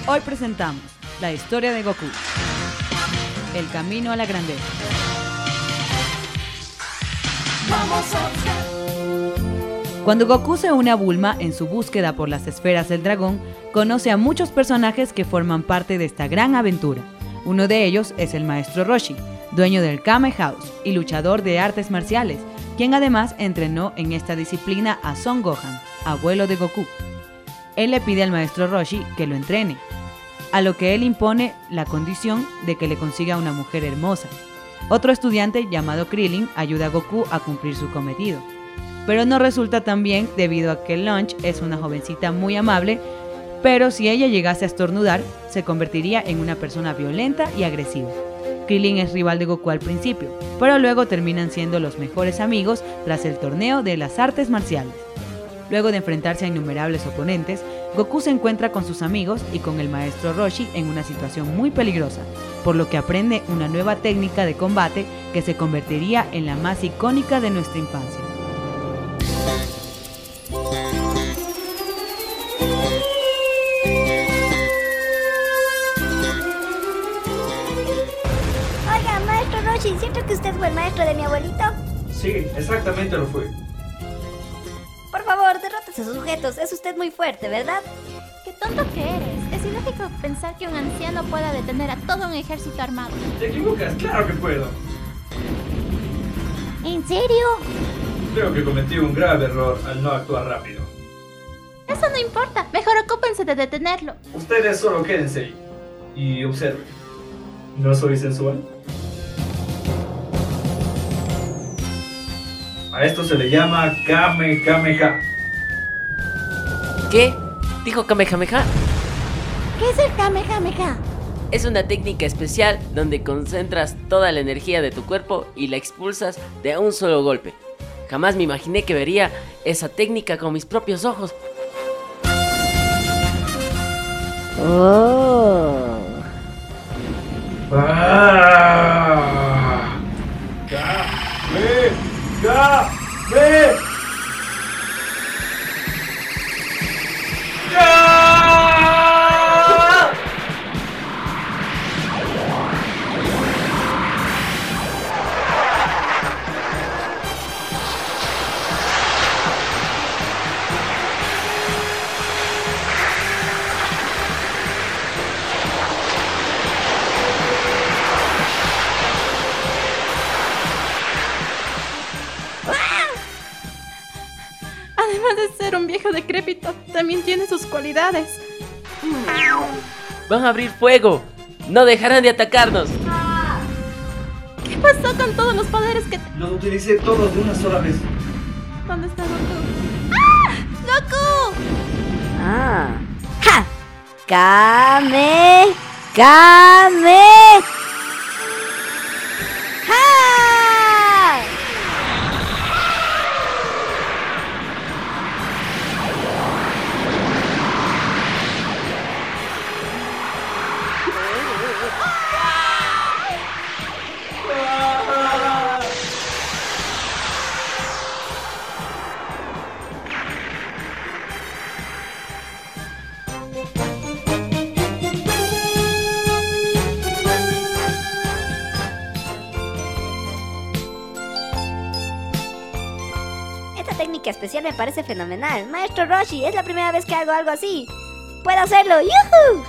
Hoy presentamos la historia de Goku, el camino a la grandeza. Cuando Goku se une a Bulma en su búsqueda por las esferas del dragón, conoce a muchos personajes que forman parte de esta gran aventura. Uno de ellos es el maestro Roshi, dueño del Kame House y luchador de artes marciales, quien además entrenó en esta disciplina a Son Gohan, abuelo de Goku. Él le pide al maestro Roshi que lo entrene, a lo que él impone la condición de que le consiga una mujer hermosa. Otro estudiante llamado Krillin ayuda a Goku a cumplir su cometido, pero no resulta tan bien debido a que Lunch es una jovencita muy amable, pero si ella llegase a estornudar, se convertiría en una persona violenta y agresiva. Krillin es rival de Goku al principio, pero luego terminan siendo los mejores amigos tras el torneo de las artes marciales. Luego de enfrentarse a innumerables oponentes, Goku se encuentra con sus amigos y con el maestro Roshi en una situación muy peligrosa, por lo que aprende una nueva técnica de combate que se convertiría en la más icónica de nuestra infancia. Oiga, maestro Roshi, ¿cierto que usted fue el maestro de mi abuelito? Sí, exactamente lo fue. Por favor, derrote a esos sujetos. Es usted muy fuerte, ¿verdad? ¡Qué tonto que eres! Es ilógico pensar que un anciano pueda detener a todo un ejército armado. Te equivocas, claro que puedo. ¿En serio? Creo que cometí un grave error al no actuar rápido. Eso no importa, mejor ocúpense de detenerlo. Ustedes solo quédense ahí y observen. ¿No soy sensual? A esto se le llama Kamehameha. ¿Qué? ¿Dijo Kamehameha? ¿Qué es el Kamehameha? Es una técnica especial donde concentras toda la energía de tu cuerpo y la expulsas de un solo golpe. Jamás me imaginé que vería esa técnica con mis propios ojos. Oh. Además de ser un viejo decrépito, también tiene sus cualidades. ¡Van a abrir fuego! ¡No dejarán de atacarnos! ¿Qué pasó con todos los poderes que Los utilicé todos de una sola vez. ¿Dónde está Goku? ¡Ah! ¡Goku! ¡Ja! ¡Kame! ¡Ja! Esta técnica especial me parece fenomenal. Maestro Roshi, es la primera vez que hago algo así. ¡Puedo hacerlo! ¡Yuhu!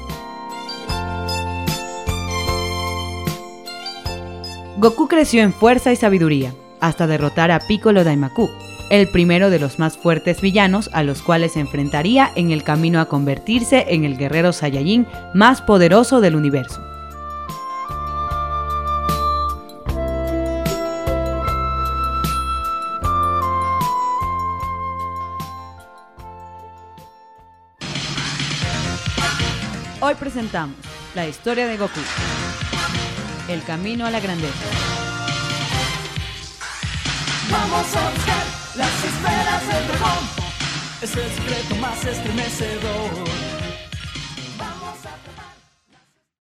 Goku creció en fuerza y sabiduría, hasta derrotar a Piccolo Daimaku, el primero de los más fuertes villanos a los cuales se enfrentaría en el camino a convertirse en el guerrero Saiyajin más poderoso del universo. Hoy presentamos la historia de Goku, el camino a la grandeza. Vamos a buscar las esferas del dragón, es el secreto más estremecedor.